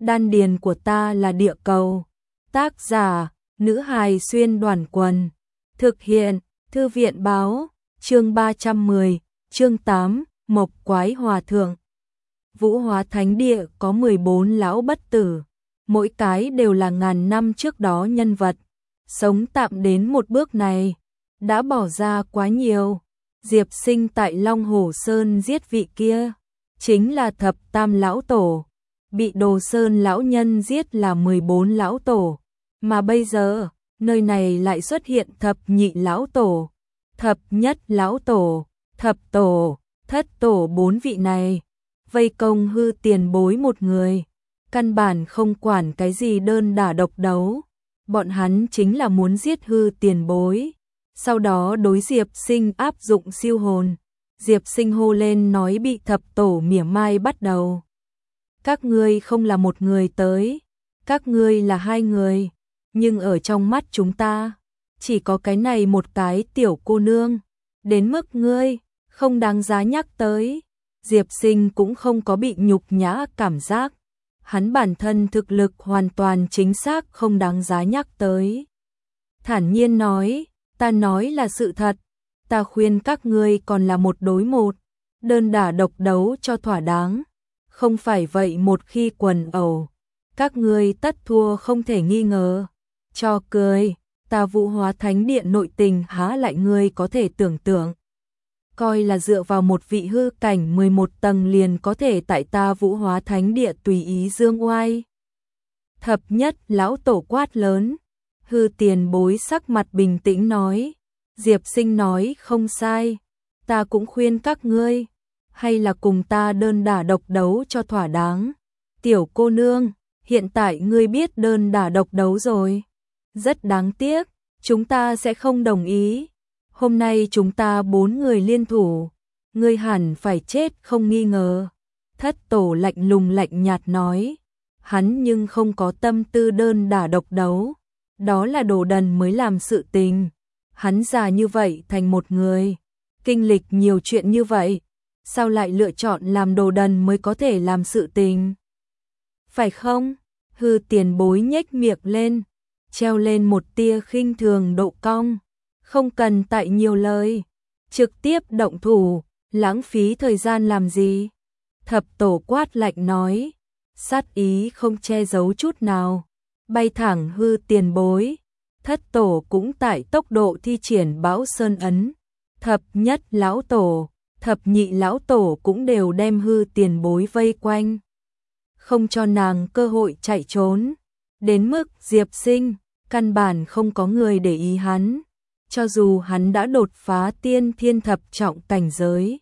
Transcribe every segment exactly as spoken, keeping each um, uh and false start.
đan điền của ta là địa cầu. Tác giả, nữ hài xuyên đoàn quần. Thực hiện, thư viện báo, chương ba trăm mười, chương tám, Mộc Quái Hòa Thượng. Vũ Hóa Thánh Địa có mười bốn lão bất tử, mỗi cái đều là ngàn năm trước đó nhân vật, sống tạm đến một bước này, đã bỏ ra quá nhiều. Diệp Sinh tại Long Hổ Sơn giết vị kia, chính là thập tam lão tổ, bị Đồ Sơn lão nhân giết là mười bốn lão tổ, mà bây giờ, nơi này lại xuất hiện thập nhị lão tổ, thập nhất lão tổ, thập tổ, thất tổ bốn vị này, vây công hư tiền bối một người, căn bản không quản cái gì đơn đả độc đấu, bọn hắn chính là muốn giết hư tiền bối. Sau đó đối Diệp Sinh áp dụng siêu hồn, Diệp Sinh hô lên nói bị thập tổ mỉa mai bắt đầu. Các ngươi không là một người tới, các ngươi là hai người, nhưng ở trong mắt chúng ta, chỉ có cái này một cái tiểu cô nương, đến mức ngươi, không đáng giá nhắc tới. Diệp Sinh cũng không có bị nhục nhã cảm giác, hắn bản thân thực lực hoàn toàn chính xác không đáng giá nhắc tới. Thản nhiên nói, ta nói là sự thật, ta khuyên các ngươi còn là một đối một, đơn đả độc đấu cho thỏa đáng, không phải vậy một khi quần ẩu, các ngươi tất thua không thể nghi ngờ. Cho cười, ta Vũ Hóa Thánh Điện nội tình há lại ngươi có thể tưởng tượng. Coi là dựa vào một vị hư cảnh mười một tầng liền có thể tại ta Vũ Hóa Thánh Địa tùy ý dương oai. Thập nhất lão tổ quát lớn, hư tiền bối sắc mặt bình tĩnh nói, Diệp Sinh nói không sai, ta cũng khuyên các ngươi, hay là cùng ta đơn đả độc đấu cho thỏa đáng. Tiểu cô nương, hiện tại ngươi biết đơn đả độc đấu rồi, rất đáng tiếc, chúng ta sẽ không đồng ý. Hôm nay chúng ta bốn người liên thủ, ngươi hẳn phải chết không nghi ngờ. Thất tổ lạnh lùng lạnh nhạt nói, hắn nhưng không có tâm tư đơn đả độc đấu, đó là đồ đần mới làm sự tình. Hắn già như vậy thành một người, kinh lịch nhiều chuyện như vậy, sao lại lựa chọn làm đồ đần mới có thể làm sự tình? Phải không? Hư tiền bối nhếch miệng lên, treo lên một tia khinh thường độ cong. Không cần tại nhiều lời, trực tiếp động thủ, lãng phí thời gian làm gì? Thập tổ quát lạnh nói, sát ý không che giấu chút nào, bay thẳng hư tiền bối. Thất tổ cũng tại tốc độ thi triển Bão Sơn ấn, thập nhất lão tổ, thập nhị lão tổ cũng đều đem hư tiền bối vây quanh, không cho nàng cơ hội chạy trốn, đến mức Diệp Sinh, căn bản không có người để ý hắn. Cho dù hắn đã đột phá tiên thiên thập trọng cảnh giới,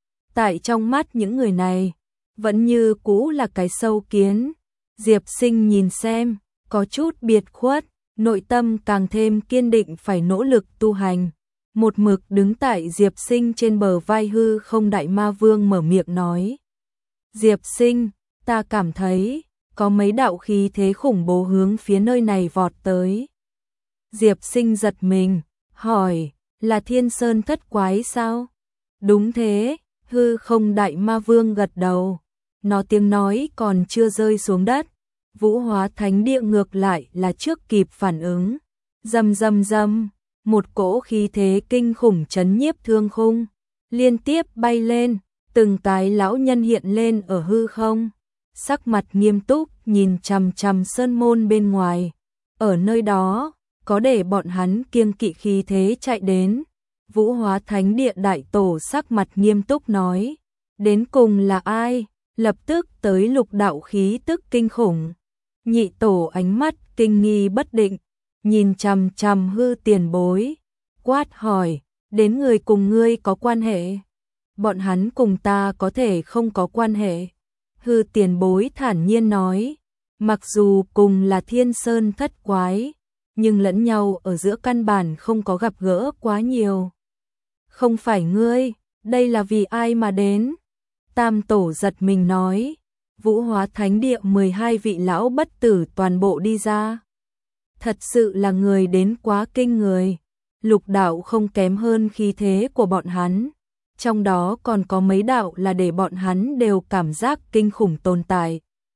tại trong mắt những người này, vẫn như cũ là cái sâu kiến. Diệp Sinh nhìn xem, có chút biệt khuất, nội tâm càng thêm kiên định phải nỗ lực tu hành. Một mực đứng tại Diệp Sinh trên bờ vai hư không đại ma vương mở miệng nói. Diệp Sinh, ta cảm thấy, có mấy đạo khí thế khủng bố hướng phía nơi này vọt tới. Diệp Sinh giật mình, hỏi, là Thiên Sơn thất quái sao? Đúng thế, hư không đại ma vương gật đầu. Nó tiếng nói còn chưa rơi xuống đất, Vũ Hóa Thánh Địa ngược lại là trước kịp phản ứng. Rầm rầm rầm, một cỗ khí thế kinh khủng chấn nhiếp thương khung, liên tiếp bay lên, từng cái lão nhân hiện lên ở hư không, sắc mặt nghiêm túc nhìn chằm chằm sơn môn bên ngoài. Ở nơi đó, có để bọn hắn kiêng kỵ khí thế chạy đến. Vũ Hóa Thánh Địa đại tổ sắc mặt nghiêm túc nói, đến cùng là ai? Lập tức tới lục đạo khí tức kinh khủng. Nhị tổ ánh mắt kinh nghi bất định, nhìn chằm chằm hư tiền bối, quát hỏi, đến người cùng ngươi có quan hệ? Bọn hắn cùng ta có thể không có quan hệ. Hư tiền bối thản nhiên nói, mặc dù cùng là Thiên Sơn thất quái, nhưng lẫn nhau ở giữa căn bản không có gặp gỡ quá nhiều. Không phải ngươi, đây là vì ai mà đến? Tam tổ giật mình nói, Vũ Hóa Thánh Địa mười hai vị lão bất tử toàn bộ đi ra. Thật sự là người đến quá kinh người, lục đạo không kém hơn khí thế của bọn hắn. Trong đó còn có mấy đạo là để bọn hắn đều cảm giác kinh khủng tồn tại.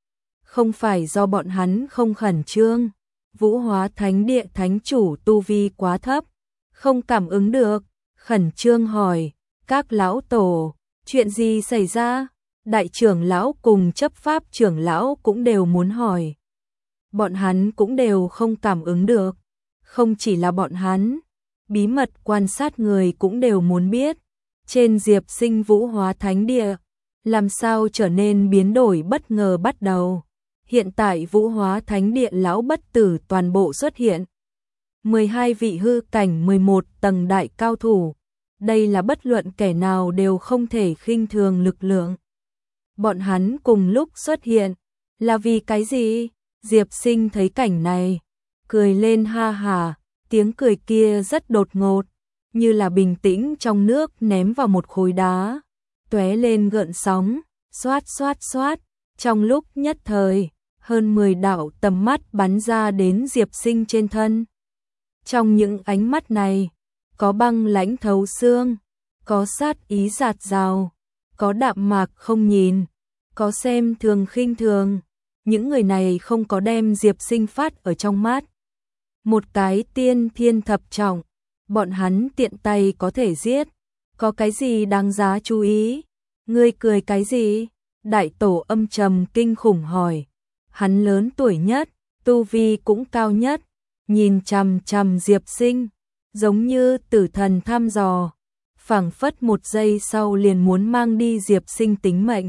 không phải do bọn hắn không khẩn trương. Vũ Hóa Thánh Địa thánh chủ tu vi quá thấp, không cảm ứng được, khẩn trương hỏi, các lão tổ, chuyện gì xảy ra? Đại trưởng lão cùng chấp pháp trưởng lão cũng đều muốn hỏi. Bọn hắn cũng đều không cảm ứng được, không chỉ là bọn hắn, bí mật quan sát người cũng đều muốn biết. Trên Diệp Sinh Vũ Hóa Thánh Địa, làm sao trở nên biến đổi bất ngờ bắt đầu. Hiện tại Vũ Hóa Thánh Địa lão bất tử toàn bộ xuất hiện. mười hai vị hư cảnh mười một tầng đại cao thủ. Đây là bất luận kẻ nào đều không thể khinh thường lực lượng. Bọn hắn cùng lúc xuất hiện, là vì cái gì? Diệp Sinh thấy cảnh này, cười lên ha hà, tiếng cười kia rất đột ngột, như là bình tĩnh trong nước ném vào một khối đá, tóe lên gợn sóng, xoát xoát xoát, trong lúc nhất thời, hơn mười đạo tầm mắt bắn ra đến Diệp Sinh trên thân. Trong những ánh mắt này, có băng lãnh thấu xương, có sát ý giạt rào, có đạm mạc không nhìn, có xem thường khinh thường. Những người này không có đem Diệp Sinh phát ở trong mắt. Một cái tiên thiên thập trọng, bọn hắn tiện tay có thể giết, có cái gì đáng giá chú ý? Ngươi cười cái gì? Đại tổ âm trầm kinh khủng hỏi. Hắn lớn tuổi nhất, tu vi cũng cao nhất, nhìn chằm chằm Diệp Sinh, giống như tử thần thăm dò, phảng phất một giây sau liền muốn mang đi Diệp Sinh tính mệnh.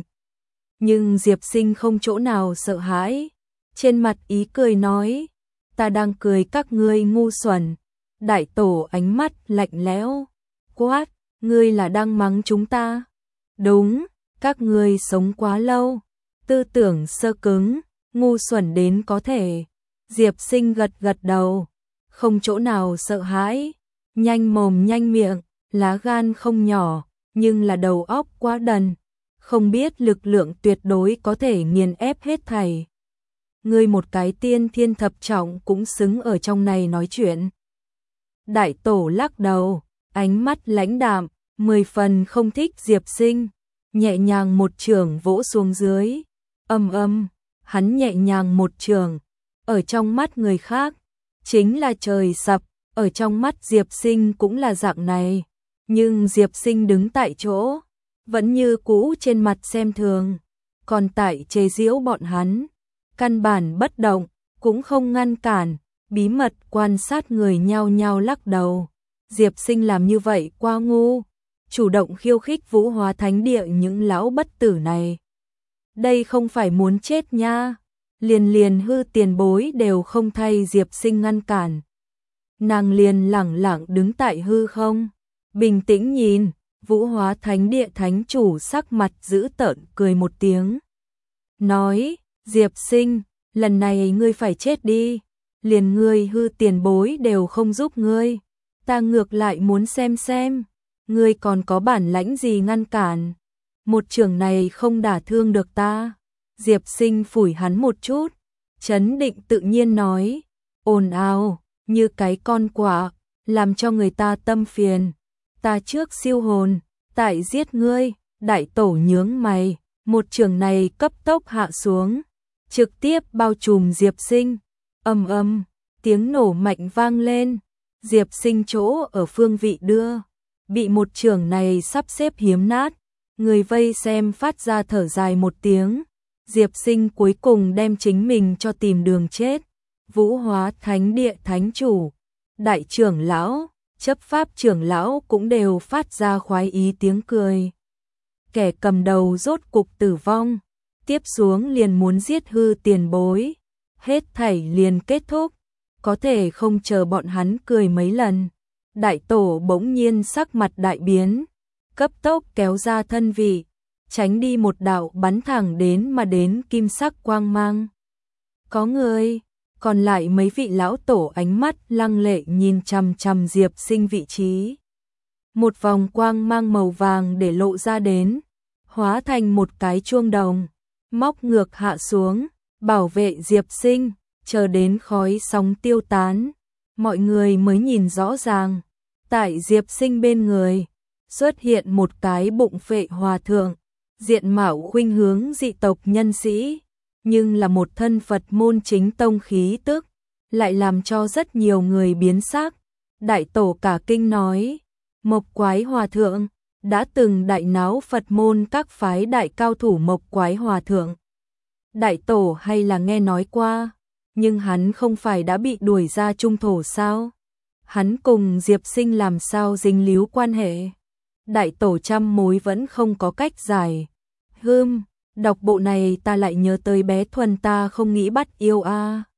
Nhưng Diệp Sinh không chỗ nào sợ hãi, trên mặt ý cười nói, ta đang cười các ngươi ngu xuẩn. Đại tổ ánh mắt lạnh lẽo, quát, ngươi là đang mắng chúng ta? Đúng, các ngươi sống quá lâu, tư tưởng sơ cứng, ngu xuẩn đến có thể. Diệp Sinh gật gật đầu, không chỗ nào sợ hãi, nhanh mồm nhanh miệng, lá gan không nhỏ, nhưng là đầu óc quá đần, không biết lực lượng tuyệt đối có thể nghiền ép hết thảy. Ngươi một cái tiên thiên thập trọng cũng xứng ở trong này nói chuyện. Đại tổ lắc đầu, ánh mắt lãnh đạm, mười phần không thích Diệp Sinh, nhẹ nhàng một chưởng vỗ xuống dưới. Âm âm, hắn nhẹ nhàng một chưởng, ở trong mắt người khác, chính là trời sập, ở trong mắt Diệp Sinh cũng là dạng này. Nhưng Diệp Sinh đứng tại chỗ, vẫn như cũ trên mặt xem thường, còn tại chế giễu bọn hắn, căn bản bất động, cũng không ngăn cản, bí mật quan sát người nhao nhao lắc đầu. Diệp Sinh làm như vậy quá ngu, chủ động khiêu khích Vũ Hóa Thánh Địa những lão bất tử này. Đây không phải muốn chết nha, liền liền hư tiền bối đều không thay Diệp Sinh ngăn cản. Nàng liền lẳng lặng đứng tại hư không, bình tĩnh nhìn. Vũ Hóa Thánh Địa thánh chủ sắc mặt dữ tợn cười một tiếng, nói, Diệp Sinh, lần này ngươi phải chết đi, liền ngươi hư tiền bối đều không giúp ngươi, ta ngược lại muốn xem xem, ngươi còn có bản lãnh gì ngăn cản, một chưởng này không đả thương được ta. Diệp Sinh phủi hắn một chút, trấn định tự nhiên nói, ồn ào, như cái con quạ, làm cho người ta tâm phiền. Ta trước siêu hồn, tại giết ngươi. Đại tổ nhướng mày, một trường này cấp tốc hạ xuống, trực tiếp bao trùm Diệp Sinh. Ầm ầm, tiếng nổ mạnh vang lên, Diệp Sinh chỗ ở phương vị đưa, bị một trường này sắp xếp hiếm nát. Người vây xem phát ra thở dài một tiếng, Diệp Sinh cuối cùng đem chính mình cho tìm đường chết. Vũ Hóa Thánh Địa thánh chủ, đại trưởng lão, chấp pháp trưởng lão cũng đều phát ra khoái ý tiếng cười. Kẻ cầm đầu rốt cục tử vong, tiếp xuống liền muốn giết hư tiền bối, hết thảy liền kết thúc, có thể không chờ bọn hắn cười mấy lần. Đại tổ bỗng nhiên sắc mặt đại biến, cấp tốc kéo ra thân vị, tránh đi một đạo bắn thẳng đến mà đến kim sắc quang mang. Có người, còn lại mấy vị lão tổ ánh mắt lăng lệ nhìn chằm chằm Diệp Sinh vị trí. Một vòng quang mang màu vàng để lộ ra đến, hóa thành một cái chuông đồng, móc ngược hạ xuống, bảo vệ Diệp Sinh, chờ đến khói sóng tiêu tán, mọi người mới nhìn rõ ràng, tại Diệp Sinh bên người xuất hiện một cái bụng phệ hòa thượng, diện mạo khuynh hướng dị tộc nhân sĩ, nhưng là một thân Phật môn chính tông khí tức, lại làm cho rất nhiều người biến sắc. Đại tổ cả kinh nói, Mộc Quái Hòa Thượng, đã từng đại náo Phật môn các phái đại cao thủ Mộc Quái Hòa Thượng. Đại tổ hay là nghe nói qua, nhưng hắn không phải đã bị đuổi ra trung thổ sao? Hắn cùng Diệp Sinh làm sao dính líu quan hệ? Đại tổ trăm mối vẫn không có cách giải. Hưm, đọc bộ này ta lại nhớ tới bé Thuần ta không nghĩ bắt yêu a.